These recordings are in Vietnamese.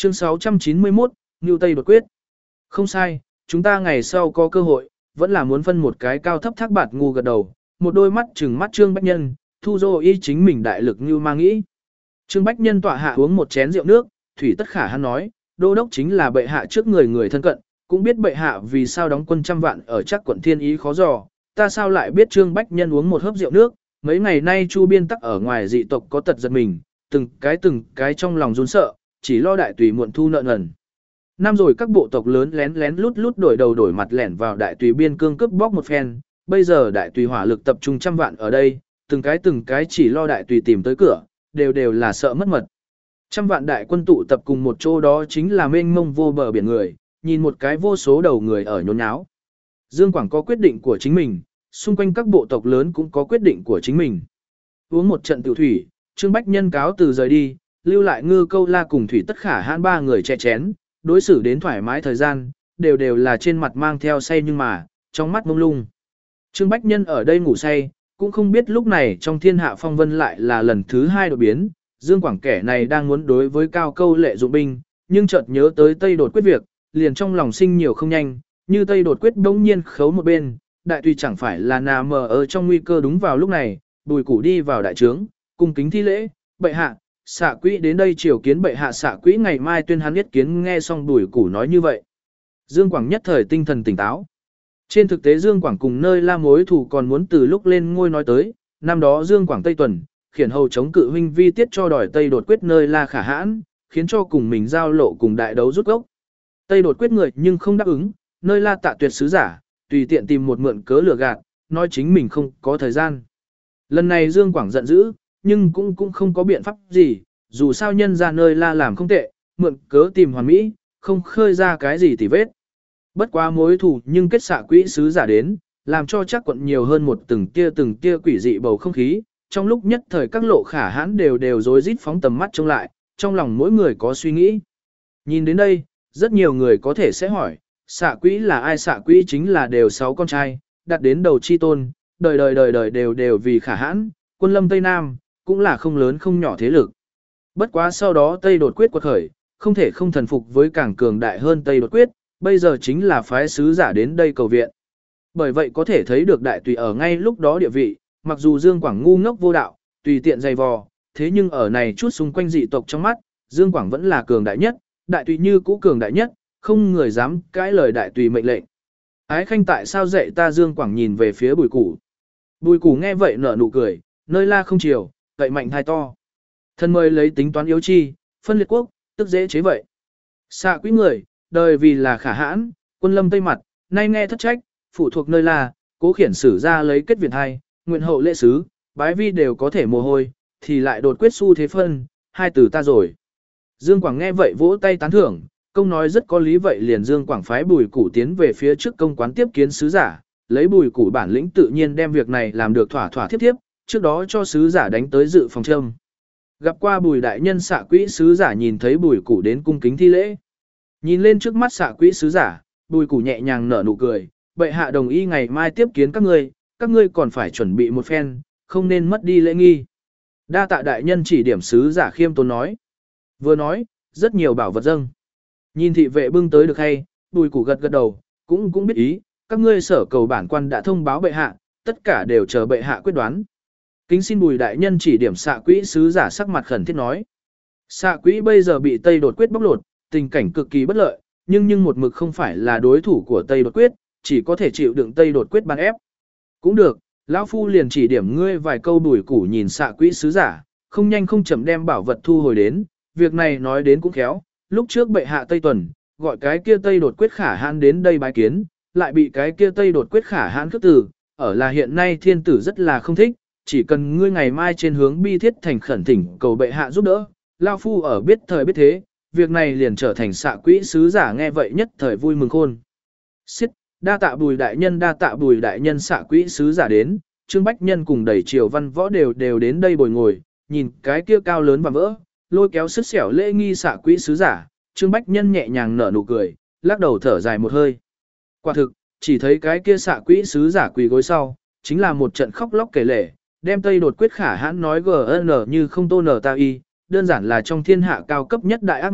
Chương 691, Ngưu Tây đột quyết. Không sai, chúng ta ngày sau có cơ hội, vẫn là muốn phân một cái cao thấp thác bạt ngu gật đầu, một đôi mắt trừng mắt Trương Bách Nhân, thu dô y chính mình đại lực như ma nghĩ. Trương Bách Nhân tọa hạ uống một chén rượu nước, Thủy Tất Khả hắn nói, đô đốc chính là bệ hạ trước người thân cận, cũng biết bệ hạ vì sao đóng quân trăm vạn ở chắc quận Thiên Ý khó dò, ta sao lại biết Trương Bách Nhân uống một hớp rượu nước, mấy ngày nay Chu Biên tắc ở ngoài dị tộc có tật giật mình, từng cái trong lòng run sợ, chỉ lo đại tùy muộn thu nợ nần. Năm rồi các bộ tộc lớn lén lén lút lút đổi đầu đổi mặt lẻn vào đại tùy biên cương cướp bóc một phen, bây giờ đại tùy hỏa lực tập trung trăm vạn ở đây, từng cái chỉ lo đại tùy tìm tới cửa, đều là sợ mất mật. Trăm vạn đại quân tụ tập cùng một chỗ đó chính là mênh mông vô bờ biển người, nhìn một cái vô số đầu người ở nhốn nháo. Dương Quảng có quyết định của chính mình, xung quanh các bộ tộc lớn cũng có quyết định của chính mình. Uống một trận tiểu thủy, Trương Bách Nhân cáo từ rời đi, lưu lại Ngư Câu La cùng Thủy Tất Khả hãn ba người chè chén, đối xử đến thoải mái thời gian, đều là trên mặt mang theo say nhưng mà, trong mắt mông lung. Trương Bách Nhân ở đây ngủ say, cũng không biết lúc này trong thiên hạ phong vân lại là lần thứ hai đột biến, Dương Quảng kẻ này đang muốn đối với Cao Câu Lệ dụng binh, nhưng chợt nhớ tới Tây đột quyết việc, liền trong lòng sinh nhiều không nhanh, như Tây đột quyết bỗng nhiên khấu một bên, đại tùy chẳng phải là nằm ở trong nguy cơ. Đúng vào lúc này, Bùi Củ đi vào đại trướng, cung kính thi lễ, bệ hạ, Xạ Quỹ đến đây triều kiến bệ hạ. Xạ Quỹ ngày mai tuyên hắn yết kiến. Nghe xong Bùi Củ nói như vậy, Dương Quảng nhất thời tinh thần tỉnh táo. Trên thực tế Dương Quảng cùng nơi la mối thủ còn muốn từ lúc lên ngôi nói tới, năm đó Dương Quảng Tây Tuần, khiển hầu chống cự huynh vi tiết cho đòi Tây đột quyết nơi la khả hãn, khiến cho cùng mình giao lộ cùng đại đấu rút gốc. Tây đột quyết người nhưng không đáp ứng, nơi la tạ tuyệt sứ giả, tùy tiện tìm một mượn cớ lừa gạt, nói chính mình không có thời gian. Lần này Dương Quảng giận dữ, nhưng cũng không có biện pháp gì, dù sao nhân ra nơi la làm không tệ, mượn cớ tìm hoàn mỹ, không khơi ra cái gì tỉ vết. Bất quá mối thù nhưng kết Xạ Quỹ sứ giả đến, làm cho chắc quận nhiều hơn một từng tia quỷ dị bầu không khí, trong lúc nhất thời các lộ khả hãn đều rối rít phóng tầm mắt trông lại, trong lòng mỗi người có suy nghĩ. Nhìn đến đây, rất nhiều người có thể sẽ hỏi, Xạ Quỹ là ai? Xạ Quỹ chính là đều 6 con trai, đặt đến đầu chi tôn, đời đều vì khả hãn, quân lâm Tây Nam, cũng là không lớn không nhỏ thế lực. Bất quá sau đó Tây đột quyết quật khởi, không thể không thần phục với càng cường đại hơn Tây đột quyết, bây giờ chính là phái sứ giả đến đây cầu viện. Bởi vậy có thể thấy được đại tùy ở ngay lúc đó địa vị, mặc dù Dương Quảng ngu ngốc vô đạo, tùy tiện dày vò, thế nhưng ở này chút xung quanh dị tộc trong mắt, Dương Quảng vẫn là cường đại nhất, đại tùy như cũ cường đại nhất, không người dám cãi lời đại tùy mệnh lệnh. Ái khanh tại sao dạy ta? Dương Quảng nhìn về phía Bùi Củ. Bùi Củ nghe vậy nở nụ cười, nơi la không chiều, cậy mạnh thai to. Thân mời lấy tính toán yếu chi, phân liệt quốc, tức dễ chế vậy. Xạ Quỹ người, đời vì là khả hãn, quân lâm Tây mặt, nay nghe thất trách, phụ thuộc nơi la, cố khiển sử ra lấy kết viện hai, nguyện hậu lễ sứ, bái vi đều có thể mồ hôi, thì lại đột quyết su thế phân, hai từ ta rồi. Dương Quảng nghe vậy vỗ tay tán thưởng, công nói rất có lý. Vậy liền Dương Quảng phái Bùi Củ tiến về phía trước công quán tiếp kiến sứ giả, lấy Bùi Củ bản lĩnh tự nhiên đem việc này làm được thỏa thỏa thiếp, trước đó cho sứ giả đánh tới dự phòng châm. Gặp qua Bùi đại nhân. Xạ Quỹ sứ giả nhìn thấy Bùi Củ đến cung kính thi lễ. Nhìn lên trước mắt Xạ Quỹ sứ giả, Bùi Củ nhẹ nhàng nở nụ cười, bệ hạ đồng ý ngày mai tiếp kiến các ngươi còn phải chuẩn bị một phen, không nên mất đi lễ nghi. Đa tạ đại nhân chỉ điểm. Sứ giả khiêm tốn nói. Vừa nói, rất nhiều bảo vật dâng. Nhìn thị vệ bưng tới được hay, Bùi Củ gật đầu, cũng biết ý, các ngươi sở cầu bản quan đã thông báo bệ hạ, tất cả đều chờ bệ hạ quyết đoán. Kính xin Bùi đại nhân chỉ điểm. Xạ Quỹ sứ giả sắc mặt khẩn thiết nói. Xạ Quỹ bây giờ bị Tây đột quyết bóc lột, tình cảnh cực kỳ bất lợi, nhưng một mực không phải là đối thủ của Tây đột quyết, chỉ có thể chịu đựng Tây đột quyết ban ép. Cũng được, lão phu liền chỉ điểm ngươi vài câu. Bùi Củ nhìn Xạ Quỹ sứ giả, không nhanh không chậm đem bảo vật thu hồi đến, việc này nói đến cũng khéo, lúc trước bệ hạ Tây Tuần, gọi cái kia Tây đột quyết khả hãn đến đây bái kiến, lại bị cái kia Tây đột quyết khả hãn khước từ, ở là hiện nay thiên tử rất là không thích, chỉ cần ngươi ngày mai trên hướng bi thiết thành khẩn thỉnh cầu bệ hạ giúp đỡ, lão phu ở biết thời biết thế, việc này liền trở thành. Xạ Quỹ sứ giả nghe vậy nhất thời vui mừng khôn xiết. Đa tạ Bùi đại nhân, đa tạ Bùi đại nhân. Xạ Quỹ sứ giả đến, Trương Bách Nhân cùng đầy triều văn võ đều đến đây bồi ngồi, nhìn cái kia cao lớn và vỡ, lôi kéo sứt xẻo lễ nghi Xạ Quỹ sứ giả, Trương Bách Nhân nhẹ nhàng nở nụ cười, lắc đầu thở dài một hơi. Quả thực, chỉ thấy cái kia Xạ Quỹ sứ giả quỳ gối sau, chính là một trận khóc lóc kể lể, đem Tây đột quyết khả hãn nói gn như không tô nở ta y, đơn giản là trong thiên hạ cao cấp nhất đại ác ma,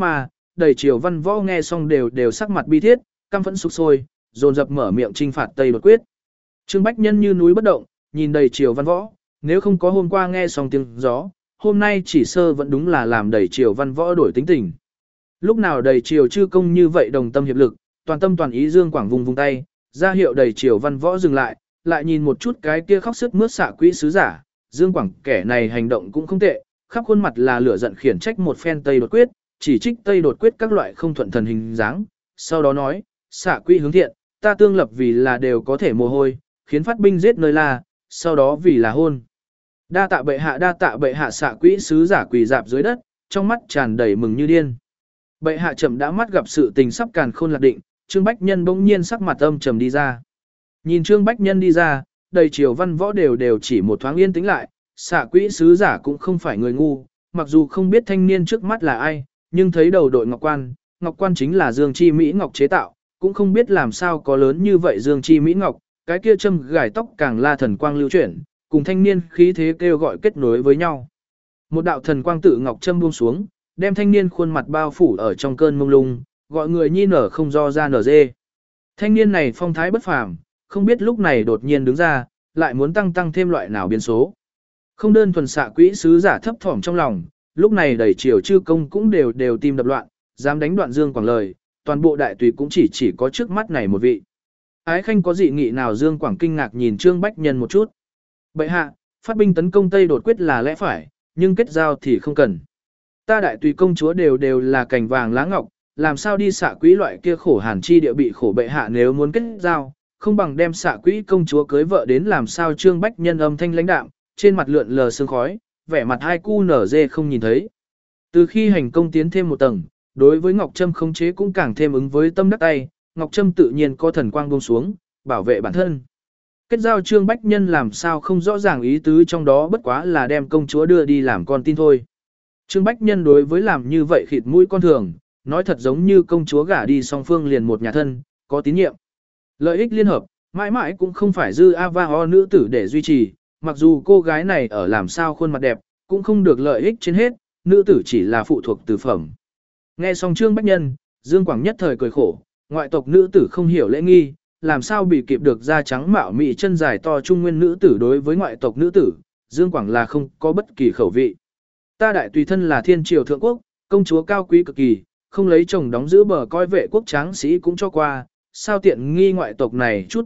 đầy triều văn võ nghe xong đều sắc mặt bi thiết, căm phẫn sục sôi, dồn dập mở miệng trinh phạt Tây đột quyết. Trương Bách Nhân như núi bất động, nhìn đầy triều văn võ, nếu không có hôm qua nghe xong tiếng gió, hôm nay chỉ sơ vẫn đúng là làm đầy triều văn võ đổi tính tình. Lúc nào đầy triều chư công như vậy đồng tâm hiệp lực, toàn tâm toàn ý Dương Quảng vùng vùng tay, ra hiệu đầy triều văn võ dừng lại, lại nhìn một chút cái kia khóc sướt mướt xạ quỹ sứ giả, Dương Quảng kẻ này hành động cũng không tệ, khắp khuôn mặt là lửa giận khiển trách một phen Tây đột quyết, chỉ trích Tây đột quyết các loại không thuận thần hình dáng, sau đó nói, xạ quỹ hướng thiện, ta tương lập vì là đều có thể mồ hôi, khiến phát binh giết nơi la, sau đó vì là hôn. Đa tạ bệ hạ xạ quỹ sứ giả quỳ dạp dưới đất, trong mắt tràn đầy mừng như điên. Bệ hạ chậm đã mắt gặp sự tình sắp càn khôn lạc định, Trương Bách Nhân bỗng nhiên sắc mặt âm trầm đi ra. Nhìn Trương Bách Nhân đi ra, đầy triều văn võ đều chỉ một thoáng yên tĩnh lại, xạ quỹ sứ giả cũng không phải người ngu, mặc dù không biết thanh niên trước mắt là ai, nhưng thấy đầu đội ngọc quan chính là Dương Chi Mỹ Ngọc chế tạo, cũng không biết làm sao có lớn như vậy Dương Chi Mỹ Ngọc, cái kia châm gài tóc càng la thần quang lưu chuyển, cùng thanh niên khí thế kêu gọi kết nối với nhau. Một đạo thần quang tự ngọc châm buông xuống, đem thanh niên khuôn mặt bao phủ ở trong cơn mông lung, gọi người nhi nở không do ra nở dê. Thanh niên này phong thái bất phàm, không biết lúc này đột nhiên đứng ra, lại muốn tăng thêm loại nào biến số. Không đơn thuần xạ quỹ sứ giả thấp thỏm trong lòng, lúc này đầy triều chư công cũng đều tim đập loạn, dám đánh đoạn Dương Quảng lời, toàn bộ đại tùy cũng chỉ có trước mắt này một vị. Ái khanh có dị nghị nào? Dương Quảng kinh ngạc nhìn Trương Bách Nhân một chút. Bệ hạ, phát binh tấn công Tây đột quyết là lẽ phải, nhưng kết giao thì không cần. Ta đại tùy công chúa đều là cành vàng lá ngọc, làm sao đi xạ quỹ loại kia khổ hàn chi địa bị khổ bệ hạ, nếu muốn kết giao, không bằng đem xạ quỹ công chúa cưới vợ đến làm sao. Trương Bách Nhân âm thanh lãnh đạm, trên mặt lượn lờ sương khói, vẻ mặt hai cu nở dê không nhìn thấy. Từ khi hành công tiến thêm một tầng, đối với Ngọc Trâm khống chế cũng càng thêm ứng với tâm đắc tay, Ngọc Trâm tự nhiên có thần quang buông xuống, bảo vệ bản thân. Kết giao Trương Bách Nhân làm sao không rõ ràng ý tứ trong đó, bất quá là đem công chúa đưa đi làm con tin thôi. Trương Bách Nhân đối với làm như vậy khịt mũi con thường, nói thật giống như công chúa gả đi song phương liền một nhà thân, có tín nhiệm. Lợi ích liên hợp, mãi mãi cũng không phải dư Avao nữ tử để duy trì, mặc dù cô gái này ở làm sao khuôn mặt đẹp, cũng không được lợi ích trên hết, nữ tử chỉ là phụ thuộc từ phẩm. Nghe xong Trương Bách Nhân, Dương Quảng nhất thời cười khổ, ngoại tộc nữ tử không hiểu lễ nghi, làm sao bị kịp được da trắng mạo mị chân dài to trung nguyên nữ tử. Đối với ngoại tộc nữ tử, Dương Quảng là không có bất kỳ khẩu vị. Ta đại tùy thân là thiên triều thượng quốc, công chúa cao quý cực kỳ, không lấy chồng đóng giữ bờ coi vệ quốc tráng sĩ cũng cho qua, sao tiện nghi ngoại tộc này chút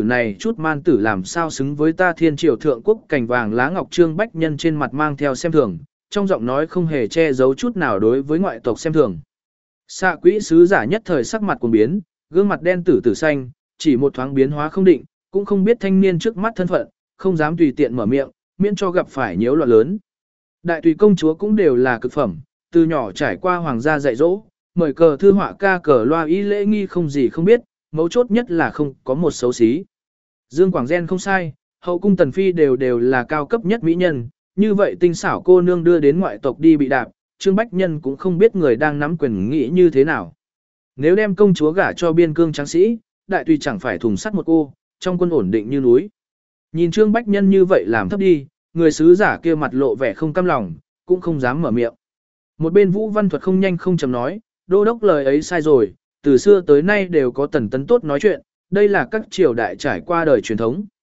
man tử làm sao xứng với ta thiên triều thượng quốc cành vàng lá ngọc. Trương Bách Nhân trên mặt mang theo xem thường, trong giọng nói không hề che giấu chút nào đối với ngoại tộc xem thường. Xạ quỹ sứ giả nhất thời sắc mặt cuồng biến, gương mặt đen tử xanh, chỉ một thoáng biến hóa không định, cũng không biết thanh niên trước mắt thân phận, không dám tùy tiện mở miệng, miễn cho gặp phải nhiễu loạn lớn. Đại tùy công chúa cũng đều là cực phẩm, từ nhỏ trải qua hoàng gia dạy dỗ, mời cờ thư họa ca cờ loa ý lễ nghi không gì không biết, mấu chốt nhất là không có một xấu xí. Dương Quảng Gen không sai, hậu cung tần phi đều là cao cấp nhất mỹ nhân, như vậy tinh xảo cô nương đưa đến ngoại tộc đi bị đạp, Trương Bách Nhân cũng không biết người đang nắm quyền nghĩ như thế nào. Nếu đem công chúa gả cho biên cương tráng sĩ, đại tùy chẳng phải thùng sắt một cô, trong quân ổn định như núi. Nhìn Trương Bách Nhân như vậy làm thấp đi, người sứ giả kia mặt lộ vẻ không cam lòng, cũng không dám mở miệng. Một bên Vũ Văn Thuật không nhanh không chậm nói, đô đốc lời ấy sai rồi, từ xưa tới nay đều có tần tấn tốt nói chuyện, đây là các triều đại trải qua đời truyền thống.